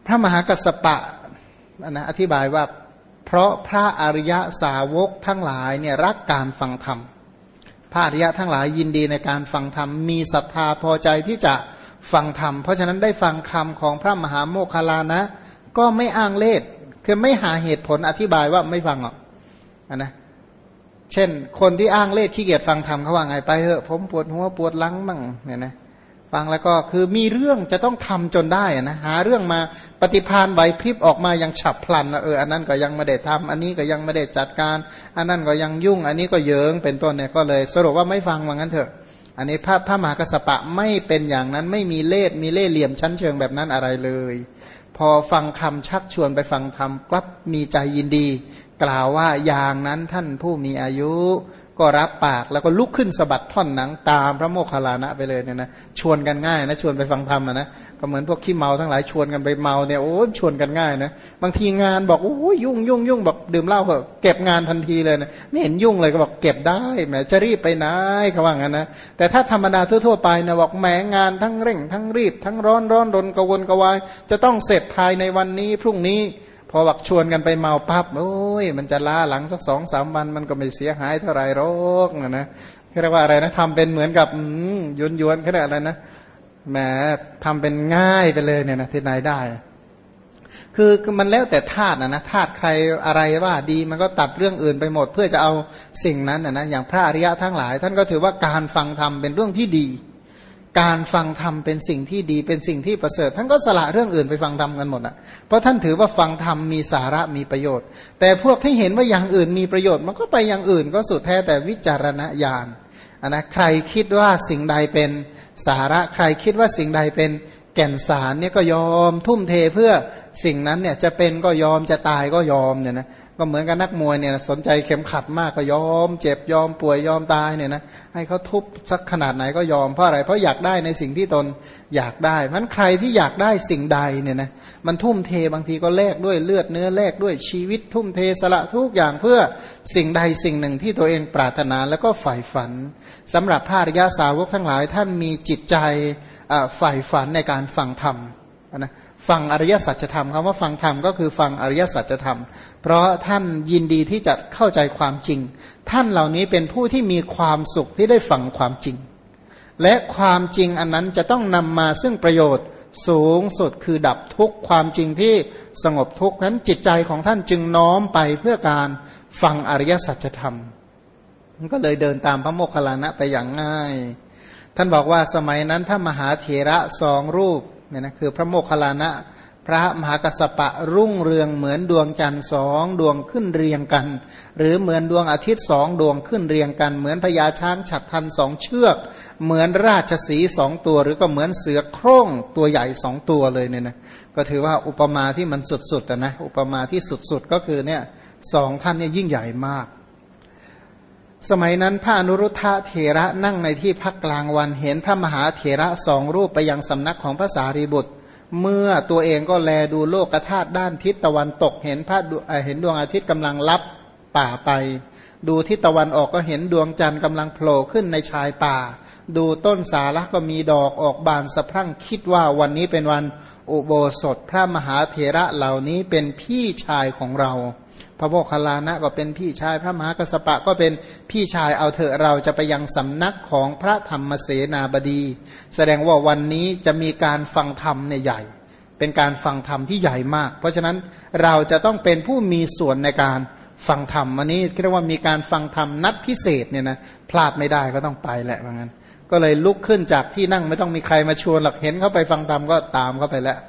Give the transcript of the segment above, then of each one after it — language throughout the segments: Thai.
พระมหากัสสปะนะอธิบายว่าเพราะพระอริยสาวกทั้งหลายเนี่ยรักการฟังธรรมพระอริยะทั้งหลายยินดีในการฟังธรรมมีศรัทธาพอใจที่จะฟังธรรมเพราะฉะนั้นได้ฟังคำของพระมหาโมคคัลลานะก็ไม่อ้างเลสคือไม่หาเหตุผลอธิบายว่าไม่ฟังหรอกนะเช่นคนที่อ้างเลสขี้เกียจฟังธรรมเขาว่าไงไปเถอะผมปวดหัวปวดหลังมั่งเนี่ยนะฟังแล้วก็คือมีเรื่องจะต้องทำจนได้นะหาเรื่องมาปฏิภาณไหวพริบออกมาอย่างฉับพลันอันนั้นก็ยังไม่ได้ทำอันนี้ก็ยังไม่ได้จัดการอันนั้นก็ยังยุ่งอันนี้ก็เยิงเป็นต้นเนี่ยก็เลยสรุปว่าไม่ฟังว่างั้นเถอะอันนี้พระมหากัสสปะไม่เป็นอย่างนั้นไม่มีเล่ห์เหลี่ยมชั้นเชิงแบบนั้นอะไรเลยพอฟังคำชักชวนไปฟังธรรมกลับมีใจยินดีกล่าวว่าอย่างนั้นท่านผู้มีอายุก็รับปากแล้วก็ลุกขึ้นสะบัดท่อนหนังตามพระโมคคัลลานะไปเลยเนี่ยนะชวนกันง่ายนะชวนไปฟังธรรมนะก็เหมือนพวกขี้เมาทั้งหลายชวนกันไปเมาเนี่ยโอ้ชวนกันง่ายนะบางทีงานบอกโอ้ยยุ่งบอกดื่มเหล้าเถอะเก็บงานทันทีเลยนะไม่เห็นยุ่งเลยก็บอกเก็บได้แหมจะรีบไปไหนเขาว่างั้นนะแต่ถ้าธรรมดาทั่วๆไปนะบอกแหมงานทั้งเร่งทั้งรีบทั้งร้อนรนกระวนกระวายจะต้องเสร็จภายในวันนี้พรุ่งนี้พอบักชวนกันไปเมาปั๊บโอ้ยมันจะล้าหลังสัก2-3 วันมันก็ไม่เสียหายเท่าไรหรอกนะเรียกว่าอะไรนะทำเป็นเหมือนกับยวนแค่อะไรนะแหมทำเป็นง่ายไปเลยเนี่ยนะที่ไหนได้คือมันแล้วแต่ธาตุนะธาตุใครอะไรว่าดีมันก็ตัดเรื่องอื่นไปหมดเพื่อจะเอาสิ่งนั้นนะอย่างพระอริยะทั้งหลายท่านก็ถือว่าการฟังธรรมเป็นเรื่องที่ดีการฟังธรรมเป็นสิ่งที่ดีเป็นสิ่งที่ประเสริฐท่านก็สละเรื่องอื่นไปฟังธรรมกันหมดอ่ะเพราะท่านถือว่าฟังธรรมมีสาระมีประโยชน์แต่พวกที่เห็นว่าอย่างอื่นมีประโยชน์มันก็ไปอย่างอื่นก็สุดแท้แต่วิจารณญาณนะใครคิดว่าสิ่งใดเป็นสาระใครคิดว่าสิ่งใดเป็นแก่นสารเนี่ยก็ยอมทุ่มเทเพื่อสิ่งนั้นเนี่ยจะเป็นก็ยอมจะตายก็ยอมเนี่ยนะก็เหมือนกับนักมวยเนี่ยสนใจเข็มขัดมากก็ยอมเจ็บยอมป่วยยอมตายเนี่ยนะให้เขาทุบสักขนาดไหนก็ยอมเพราะอะไรเพราะอยากได้ในสิ่งที่ตนอยากได้มันใครที่อยากได้สิ่งใดเนี่ยนะมันทุ่มเทบางทีก็แลกด้วยเลือดเนื้อแลกด้วยชีวิตทุ่มเทสละทุกอย่างเพื่อสิ่งใดสิ่งหนึ่งที่ตัวเองปรารถนาแล้วก็ใฝ่ฝันสำหรับพระอริยสาวกทั้งหลายท่านมีจิตใจใฝ่ฝันในการฟังธรรมนะฟังอริยสัจธรรมคำว่าฟังธรรมก็คือฟังอริยสัจธรรมเพราะท่านยินดีที่จะเข้าใจความจริงท่านเหล่านี้เป็นผู้ที่มีความสุขที่ได้ฟังความจริงและความจริงอันนั้นจะต้องนำมาซึ่งประโยชน์สูงสุดคือดับทุกข์ความจริงที่สงบทุกข์นั้นจิตใจของท่านจึงน้อมไปเพื่อการฟังอริยสัจธรรมมันก็เลยเดินตามพระโมคคัลลานะไปอย่างง่ายท่านบอกว่าสมัยนั้นพระมหาเถระ2 รูปเนี่ยนะคือพระโมคคัลลานะพระมหากัสสปะรุ่งเรืองเหมือนดวงจันทร์2 ดวงขึ้นเรียงกันหรือเหมือนดวงอาทิตย์2 ดวงขึ้นเรียงกันเหมือนพญาช้างฉัตรพัน2 เชือกเหมือนราชสีห์2 ตัวหรือก็เหมือนเสือโคร่งตัวใหญ่2 ตัวเลยเนี่ยนะก็ถือว่าอุปมาที่มันสุดๆนะอุปมาที่สุดๆก็คือเนี่ย2 ท่านเนี่ยยิ่งใหญ่มากสมัยนั้นพระอนุรุทธะเถระนั่งในที่พักกลางวันเห็นพระมหาเถระ2 รูปไปยังสำนักของพระสารีบุตรเมื่อตัวเองก็แลดูโลกธาตุด้านทิศตะวันตกเห็นดวงอาทิตย์กำลังลับป่าไปดูทิศตะวันออกก็เห็นดวงจันทร์กำลังโผล่ขึ้นในชายป่าดูต้นสาระก็มีดอกออกบานสะพรั่งคิดว่าวันนี้เป็นวันอุโบสถพระมหาเถระเหล่านี้เป็นพี่ชายของเราพระโมคคัลลานะก็เป็นพี่ชายพระมหากัสสปะก็เป็นพี่ชายเอาเถอะเราจะไปยังสำนักของพระธรรมเสนาบดีแสดงว่าวันนี้จะมีการฟังธรรมเนี่ยใหญ่เป็นการฟังธรรมที่ใหญ่มากเพราะฉะนั้นเราจะต้องเป็นผู้มีส่วนในการฟังธรรมวันนี้เรียกว่ามีการฟังธรรมนัดพิเศษเนี่ยนะพลาดไม่ได้ก็ต้องไปแหละว่างั้นก็เลยลุกขึ้นจากที่นั่งไม่ต้องมีใครมาชวนหรอกเห็นเขาไปฟังธรรมก็ตามเขาไปแล้ว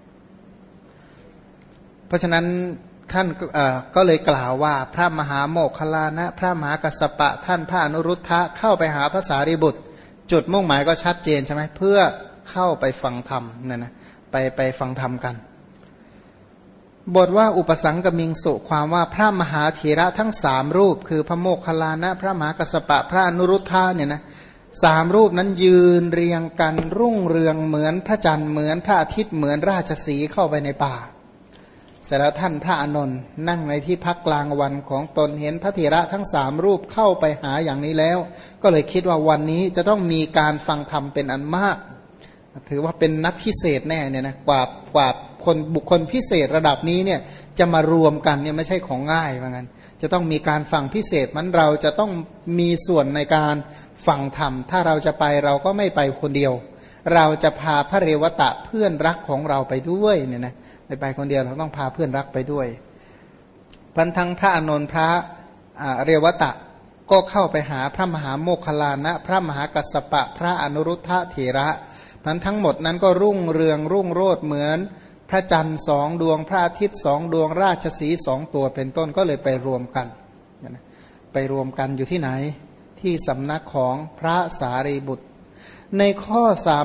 เพราะฉะนั้นท่านก็เลยกล่าวว่าพระมหาโมคคัลลานะพระมหากัสสปะท่านพระอนุรุทธะเข้าไปหาพระสารีบุตรจุดมุ่งหมายก็ชัดเจนใช่ไหมเพื่อเข้าไปฟังธรรมเนี่ยนะไปฟังธรรมกันบทว่าอุปสังกมิงสุความว่าพระมหาเถระทั้ง3 รูปคือพระโมคคัลลานะพระมหากัสสปะพระอนุรุทธะเนี่ยนะ3 รูปนั้นยืนเรียงกันรุ่งเรืองเหมือนพระจันทร์เหมือนพระอาทิตย์เหมือนราชสีห์เข้าไปในป่าเสร็จแล้วท่านพระอานนท์นั่งในที่พักกลางวันของตนเห็นพระเถระทั้ง3 รูปเข้าไปหาอย่างนี้แล้วก็เลยคิดว่าวันนี้จะต้องมีการฟังธรรมเป็นอันมากถือว่าเป็นนัดพิเศษแน่เนี่ยนะกว่าคบุคคลพิเศษระดับนี้เนี่ยจะมารวมกันเนี่ยไม่ใช่ของง่ายเหมือนกันจะต้องมีการฟังพิเศษมันเราจะต้องมีส่วนในการฟังธรรมถ้าเราจะไปเราก็ไม่ไปคนเดียวเราจะพาพระเรวตะเพื่อนรักของเราไปด้วยเนี่ยนะไม่ไปคนเดียวเราต้องพาเพื่อนรักไปด้วยพันทั้งพระอานนท์พระเรวตะก็เข้าไปหาพระมหาโมคคัลลานะพระมหากัสสปะพระอนุรุทธะเถระนั้นทั้งหมดนั้นก็รุ่งเรืองรุ่งโรจน์เหมือนพระจันทร์สองดวงพระอาทิตย์สองดวงราชสีห์สองตัวเป็นต้นก็เลยไปรวมกันไปรวมกันอยู่ที่ไหนที่สำนักของพระสารีบุตรในข้อ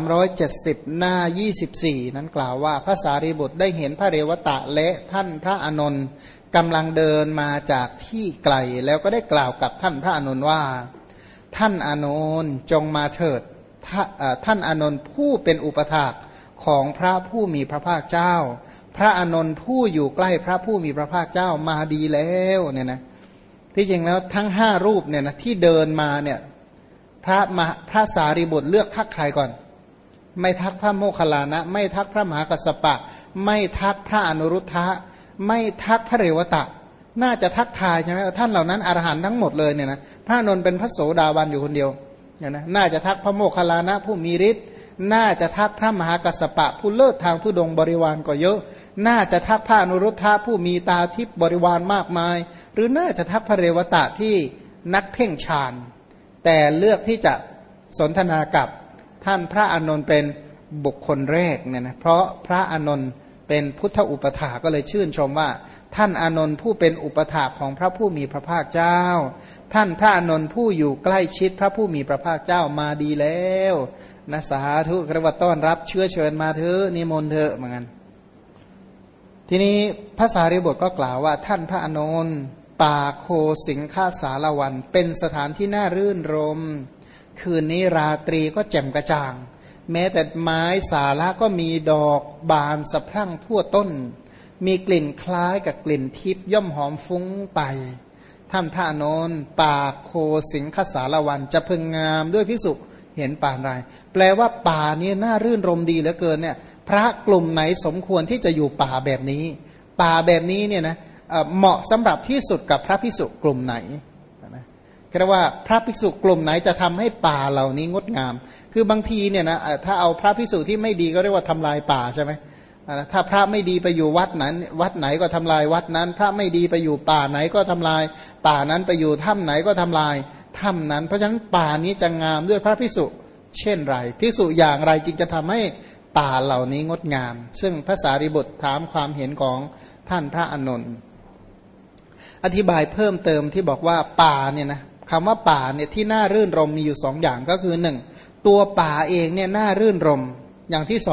370หน้า24นั้นกล่าวว่าพระสารีบุตรได้เห็นพระเรวตะและท่านพระอานนท์กำลังเดินมาจากที่ไกลแล้วก็ได้กล่าวกับท่านพระอานนท์ว่าท่านอานนท์จงมาเถิดท่านอานนท์ผู้เป็นอุปถากของพระผู้มีพระภาคเจ้าพระอานนท์ผู้อยู่ใกล้พระผู้มีพระภาคเจ้ามาดีแล้วเนี่ยนะที่จริงแล้วทั้ง5รูปเนี่ยนะที่เดินมาเนี่ยพระสารีบุตรเลือกทักใครก่อนไม่ทักพระโมคคัลลานะไม่ทักพระมหากัสสปะไม่ทักพระอนุรุทธะไม่ทักพระเรวตะน่าจะทักทายใช่ไหมท่านเหล่านั้นอรหันต์ทั้งหมดเลยเนี่ยนะพระอานนท์เป็นพระโสดาบันอยู่คนเดียวเนี่ยนะน่าจะทักพระโมคคัลลานะผู้มีฤทธิ์น่าจะทักพระมหากัสสปะผู้เลิศทางธุดงค์บริวารก็เยอะน่าจะทักพระอนุรุทธะผู้มีตาทิพย์บริวารมากมายหรือน่าจะทักพระเรวตะที่นักเพ่งฌานแต่เลือกที่จะสนทนากับท่านพระอานนท์เป็นบุคคลแรกเนี่ยนะเพราะพระอานนท์เป็นพุทธอุปถาก็เลยชื่นชมว่าท่านอานนท์ผู้เป็นอุปถาของพระผู้มีพระภาคเจ้าท่านพระอานนท์ผู้อยู่ใกล้ชิดพระผู้มีพระภาคเจ้ามาดีแล้วนะสาธุกระวัตต้อนรับเชื้อเชิญมาเถอะนิมนต์เถอะเหมือนกันทีนี้พระสารีบุตรก็กล่าวว่าท่านพระอานนท์ป่าโคสิงคสารวันเป็นสถานที่น่ารื่นรมคืนนี้ราตรีก็แจ่มกระจ่างแม้แต่ไม้สาระก็มีดอกบานสะพรั่งทั่วต้นมีกลิ่นคล้ายกับกลิ่นทิพย์ย่อมหอมฟุ้งไปท่านพระอานนท์ป่าโคสิงคสารวันจะพึงงามด้วยภิกษุเห็นป่าไรแปลว่าป่านี้น่ารื่นรมดีเหลือเกินเนี่ยพระกลุ่มไหนสมควรที่จะอยู่ป่าแบบนี้ป่าแบบนี้เนี่ยนะเหมาะสำหรับที่สุดกับพระภิกษุกลุ่มไหนนะเรียกว่าพระภิกษุกลุ่มไหนจะทำให้ป่าเหล่านี้งดงามคือบางทีเนี่ยนะถ้าเอาพระภิกษุที่ไม่ดีก็เรียกว่าทำลายป่าใช่ไหมถ้าพระไม่ดีไปอยู่วัดนั้นวัดไหนก็ทำลายวัดนั้นพระไม่ดีไปอยู่ป่าไหนก็ทำลายป่านั้นไปอยู่ถ้ำไหนก็ทำลายถ้ำนั้นเพราะฉะนั้นป่านี้จะงามด้วยพระภิกษุเช่นไรภิกษุอย่างไรจึงจะทำให้ป่าเหล่านี้งดงามซึ่งพระสารีบุตรถามความเห็นของท่านพระอานนท์อธิบายเพิ่มเติมที่บอกว่าป่าเนี่ยนะคำว่าป่าเนี่ยที่น่ารื่นรมมีอยู่2อย่างก็คือ1ตัวป่าเองเนี่ยน่ารื่นรมอย่างที่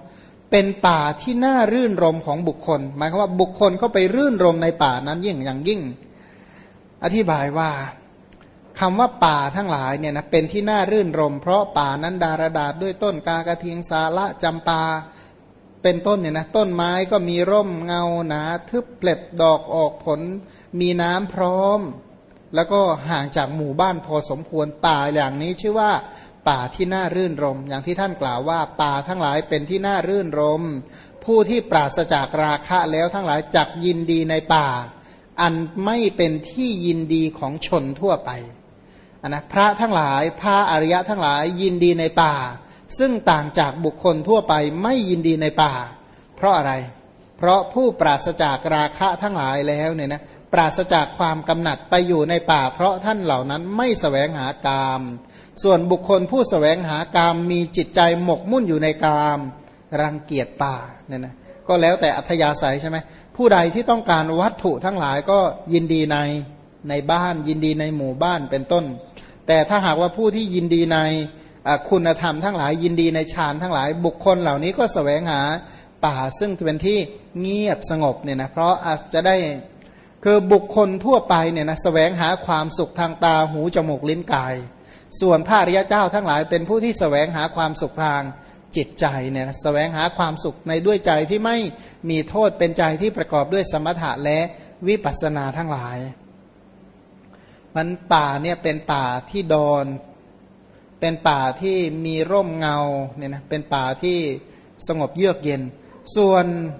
2เป็นป่าที่น่ารื่นรมของบุคคลหมายความว่าบุคคลเข้าไปรื่นรมในป่านั้นอย่างยิ่งอธิบายว่าคำว่าป่าทั้งหลายเนี่ยนะเป็นที่น่ารื่นรมเพราะป่านั้นดารดาษด้วยต้นกากระเทียงสาละจำปาเป็นต้นเนี่ยนะต้นไม้ก็มีร่มเงาหนาทึบเปล็ดดอกออกผลมีน้ำพร้อมแล้วก็ห่างจากหมู่บ้านพอสมควรป่าอย่างนี้ชื่อว่าป่าที่น่ารื่นรมอย่างที่ท่านกล่าวว่าป่าทั้งหลายเป็นที่น่ารื่นรมผู้ที่ปราศจากราคะแล้วทั้งหลายจักยินดีในป่าอันไม่เป็นที่ยินดีของชนทั่วไปนะพระทั้งหลายพระอริยะทั้งหลายยินดีในป่าซึ่งต่างจากบุคคลทั่วไปไม่ยินดีในป่าเพราะอะไรเพราะผู้ปราศจากราคะทั้งหลายแล้วเนี่ยนะปราศจากความกำหนัดไปอยู่ในป่าเพราะท่านเหล่านั้นไม่แสวงหากามส่วนบุคคลผู้แสวงหากามมีจิตใจหมกมุ่นอยู่ในกามรังเกียจป่าเนี่ยนะก็แล้วแต่อัธยาศัยใช่ไหมผู้ใดที่ต้องการวัตถุทั้งหลายก็ยินดีในบ้านยินดีในหมู่บ้านเป็นต้นแต่ถ้าหากว่าผู้ที่ยินดีในคุณธรรมทั้งหลายยินดีในฌานทั้งหลายบุคคลเหล่านี้ก็แสวงหาป่าซึ่งเป็นที่เงียบสงบเนี่ยนะเพราะอาจจะได้คือบุคคลทั่วไปเนี่ยนะแสวงหาความสุขทางตาหูจมูกลิ้นกายส่วนพระอริยเจ้าทั้งหลายเป็นผู้ที่แสวงหาความสุขทางจิตใจเนี่ยแสวงหาความสุขในด้วยใจที่ไม่มีโทษเป็นใจที่ประกอบด้วยสมถะและวิปัสสนาทั้งหลายมันป่าเนี่ยเป็นป่าที่ดอนเป็นป่าที่มีร่มเงาเนี่ยนะเป็นป่าที่สงบเยือกเย็นส่วน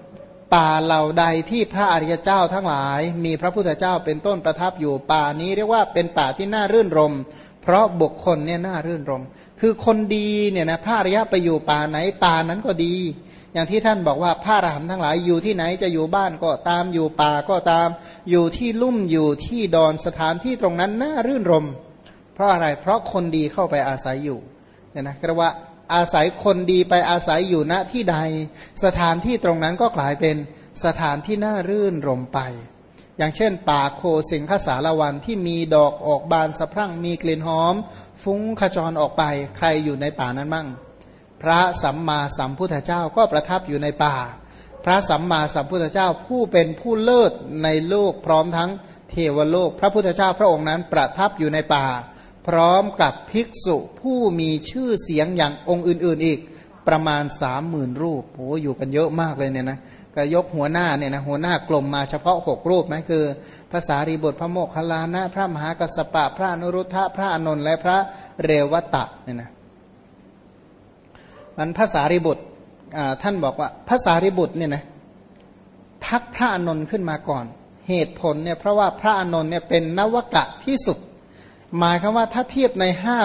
ป่าเหล่าใดที่พระอริยเจ้าทั้งหลายมีพระพุทธเจ้าเป็นต้นประทับอยู่ป่านี้เรียกว่าเป็นป่าที่น่ารื่นรมเพราะบุคคลเนี่ยน่ารื่นรมคือคนดีเนี่ยนะพระอริยะไปอยู่ป่าไหนป่านั้นก็ดีอย่างที่ท่านบอกว่าพระอรหันต์ทั้งหลายอยู่ที่ไหนจะอยู่บ้านก็ตามอยู่ป่าก็ตามอยู่ที่ลุ่มอยู่ที่ดอนสถานที่ตรงนั้นน่ารื่นรมเพราะอะไรเพราะคนดีเข้าไปอาศัยอยู่เนี่ยนะเรียกว่าอาศัยคนดีไปอาศัยอยู่ณที่ใดสถานที่ตรงนั้นก็กลายเป็นสถานที่น่ารื่นรมไปอย่างเช่นป่าโคสิงคสารวันที่มีดอกออกบานสะพรั่งมีกลิ่นหอมฟุ้งขจรออกไปใครอยู่ในป่านั้นมั่งพระสัมมาสัมพุทธเจ้าก็ประทับอยู่ในป่าพระสัมมาสัมพุทธเจ้าผู้เป็นผู้เลิศในโลกพร้อมทั้งเทวโลกพระพุทธเจ้าพระองค์นั้นประทับอยู่ในป่าพร้อมกับภิกษุผู้มีชื่อเสียงอย่างองค์อื่นๆอีกประมาณ 30,000 รูปโอ้อยู่กันเยอะมากเลยเนี่ยนะก็ยกหัวหน้าเนี่ยนะหัวหน้ากลมมาเฉพาะ6รูปไหมคือพระสารีบุตรพระโมคคัลลานะพระมหากัสสปะพระอนุรุทธะพระอานนท์และพระเรวตะเนี่ยนะมันพระสารีบุตรท่านบอกว่าพระสารีบุตรเนี่ยนะทักพระอานนท์ขึ้นมาก่อนเหตุผลเนี่ยเพราะว่าพระอานนท์เนี่ยเป็นนวกะที่สุดหมายคือว่าถ้าเทียบใน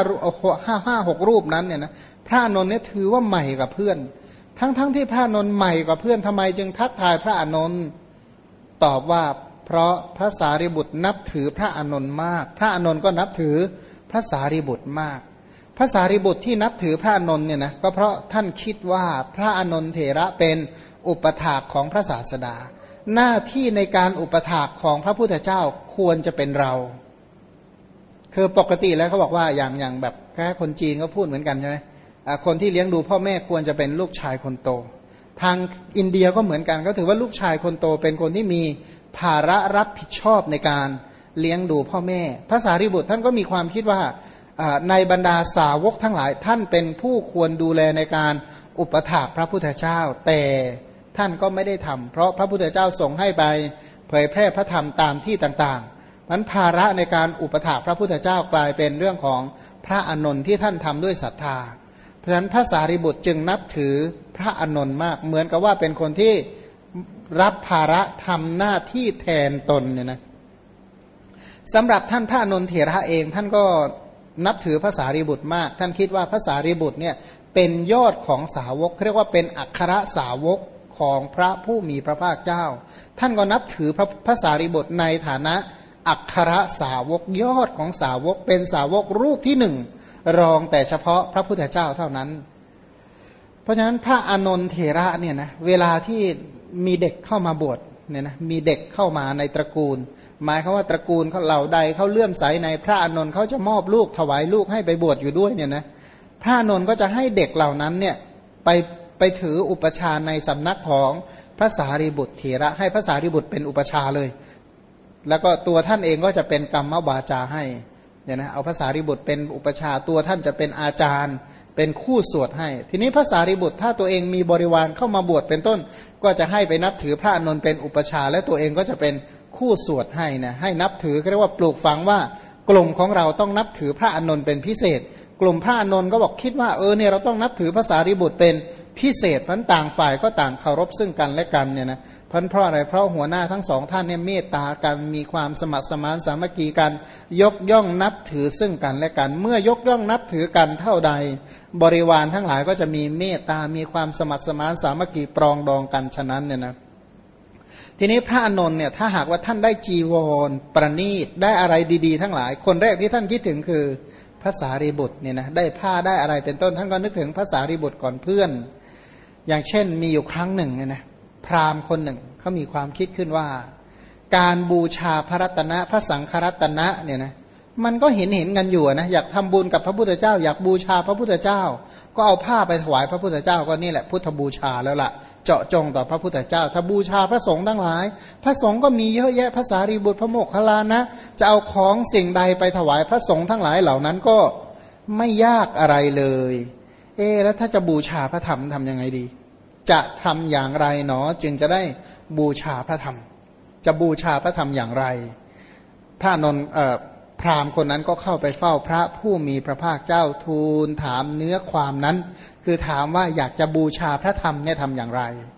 6 รูปนั้นเนี่ยนะพระอานนท์เนี่ยถือว่าใหม่กับเพื่อนทั้งที่พระอานนท์ใหม่กว่าเพื่อนทำไมจึงทักทายพระอานนท์ตอบว่าเพราะพระสารีบุตรนับถือพระอานนท์มากพระอานนท์ก็นับถือพระสารีบุตรมากพระสารีบุตรที่นับถือพระอานนท์เนี่ยนะก็เพราะท่านคิดว่าพระอานนท์เถระเป็นอุปถากของพระศาสดาหน้าที่ในการอุปถากของพระพุทธเจ้าควรจะเป็นเราคือปกติแล้วเขาบอกว่าอย่างแบบแค่คนจีนก็พูดเหมือนกันใช่ไหมคนที่เลี้ยงดูพ่อแม่ควรจะเป็นลูกชายคนโตทางอินเดียก็เหมือนกันก็ถือว่าลูกชายคนโตเป็นคนที่มีภาระรับผิดชอบในการเลี้ยงดูพ่อแม่พระสารีบุตรท่านก็มีความคิดว่าในบรรดาสาวกทั้งหลายท่านเป็นผู้ควรดูแลในการอุปถากพระพุทธเจ้าแต่ท่านก็ไม่ได้ทำเพราะพระพุทธเจ้าส่งให้ไปเผยแพร่พระธรรมตามที่ต่างๆนั้นภาระในการอุปถากพระพุทธเจ้ากลายเป็นเรื่องของพระอานนท์ที่ท่านทำด้วยศรัทธาเพราะฉะนั้นพระสารีบุตรจึงนับถือพระอานนท์มากเหมือนกับว่าเป็นคนที่รับภาระทำหน้าที่แทนตนเนี่ยนะสำหรับท่านพระอานนท์เถระเองท่านก็นับถือพระสารีบุตรมากท่านคิดว่าพระสารีบุตรเนี่ยเป็นยอดของสาวกเรียกว่าเป็นอัครสาวกของพระผู้มีพระภาคเจ้าท่านก็นับถือพระสารีบุตรในฐานะอัครสาวกยอดของสาวกเป็นสาวกรูปที่หนึ่งรองแต่เฉพาะพระพุทธเจ้าเท่านั้นเพราะฉะนั้นพระอานนท์เถระเนี่ยนะเวลาที่มีเด็กเข้ามาบวชเนี่ยนะมีเด็กเข้ามาในตระกูลหมายความว่าตระกูลเขาเหล่าใดเขาเลื่อมใสในพระอานนท์เขาจะมอบลูกถวายลูกให้ไปบวชอยู่ด้วยเนี่ยนะพระอานนท์ก็จะให้เด็กเหล่านั้นเนี่ยไปถืออุปชาในสำนักของพระสารีบุตรเถระให้พระสารีบุตรเป็นอุปชาเลยแล้วก็ตัวท่านเองก็จะเป็นกรรมวาจาให้เนี่ยนะเอาพระสารีบุตรเป็นอุปชาตัวท่านจะเป็นอาจารย์เป็นคู่สวดให้ทีนี้พระสารีบุตรถ้าตัวเองมีบริวารเข้ามาบวชเป็นต้นก็จะให้ไปนับถือพระอานนท์เป็นอุปชาและตัวเองก็จะเป็นคู่สวดให้นะให้นับถือเรียกว่าปลูกฝังว่ากลุ่มของเราต้องนับถือพระอานนท์เป็นพิเศษกลุ่มพระอานนท์ก็บอกคิดว่าเนี่ยเราต้องนับถือพระสารีบุตรเป็นพิเศษทั้งต่างฝ่ายก็ต่างเคารพซึ่งกันและกันเนี่ยนะเพราะอะไรเพราะหัวหน้าทั้งสองท่านเนี่ยเมตตากันมีความสมัครสมานสามัคคีกันยกย่องนับถือซึ่งกันและกันเมื่อยกย่องนับถือกันเท่าใดบริวารทั้งหลายก็จะมีเมตตามีความสมัครสมานสามัคคีปรองดองกันฉะนั้นเนี่ยนะทีนี้พระอานนท์เนี่ยถ้าหากว่าท่านได้จีวรประณีตได้อะไรดีๆทั้งหลายคนแรกที่ท่านคิดถึงคือพระสารีบุตรเนี่ยนะได้ผ้าได้อะไรเป็นต้นท่านก็นึกถึงพระสารีบุตรก่อนเพื่อนอย่างเช่นมีอยู่ครั้งหนึ่งเนี่ยนะพราหมณ์คนหนึ่งเขามีความคิดขึ้นว่าการบูชาพระรัตนะพระสังฆรัตนะเนี่ยนะมันก็เห็นกันอยู่นะอยากทำบุญกับพระพุทธเจ้าอยากบูชาพระพุทธเจ้าก็เอาผ้าไปถวายพระพุทธเจ้าก็นี่แหละพุทธบูชาแล้วล่ะเจาะจงต่อพระพุทธเจ้าถ้าบูชาพระสงฆ์ทั้งหลายพระสงฆ์ก็มีเยอะแยะพระสารีบุตรพระโมคคัลลานะจะเอาของสิ่งใดไปถวายพระสงฆ์ทั้งหลายเหล่านั้นก็ไม่ยากอะไรเลยแล้วถ้าจะบูชาพระธรรมทำยังไงดีจะทำอย่างไรหนอจึงจะได้บูชาพระธรรมจะบูชาพระธรรมอย่างไรพระนนท์พราหมณ์คนนั้นก็เข้าไปเฝ้าพระผู้มีพระภาคเจ้าทูลถามเนื้อความนั้นคือถามว่าอยากจะบูชาพระธรรมเนี่ยทำอย่างไรพ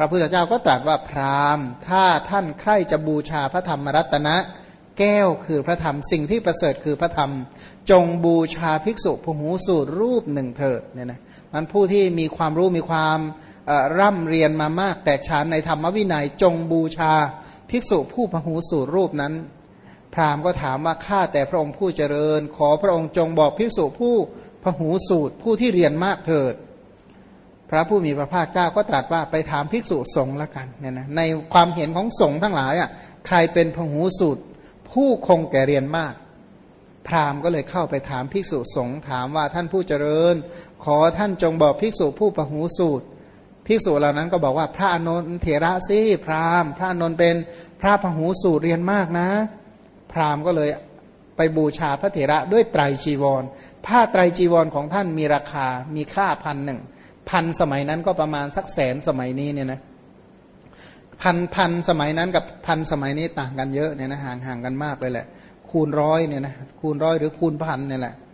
ระพุทธเจ้าก็ตรัสว่าพราหมณ์ถ้าท่านใคร่จะบูชาพระธรรมรัตนะแก้วคือพระธรรมสิ่งที่ประเสริฐคือพระธรรมจงบูชาภิกษุพหูสูตรรูปหนึ่งเถิดเนี่ยนะมันผู้ที่มีความรู้มีความร่ำเรียนมามากแตกฉานในธรรมวินัยจงบูชาภิกษุผู้พหูสูตรรูปนั้นพราหมณ์ก็ถามว่าข้าแต่พระองค์ผู้เจริญขอพระองค์จงบอกภิกษุผู้พหูสูตรผู้ที่เรียนมากเถิดพระผู้มีพระภาคเจ้าก็ตรัสว่าไปถามภิกษุสงฆ์ละกันเนี่ยนะในความเห็นของสงฆ์ทั้งหลายใครเป็นพหูสูตรผู้คงแก่เรียนมากพราหมณ์ก็เลยเข้าไปถามภิกษุสงฆ์ถามว่าท่านผู้เจริญขอท่านจงบอกภิกษุผู้พหูสูตรภิกษุเหล่านั้นก็บอกว่าพระอานนท์เถระสิพราหมณ์พระอานนท์เป็นพระพหูสูตรเรียนมากนะพราหมณ์ก็เลยไปบูชาพระเถระด้วยไตรจีวรผ้าไตรจีวรของท่านมีราคามีค่า1,000สมัยนั้นก็ประมาณสัก100,000สมัยนี้เนี่ยนะพันสมัยนั้นกับพันสมัยนี้ต่างกันเยอะเนี่ยนะห่างกันมากเลยแหละคูณร้อยเนี่ยนะคูณร้อยหรือคูณพันเนี่ยแหละ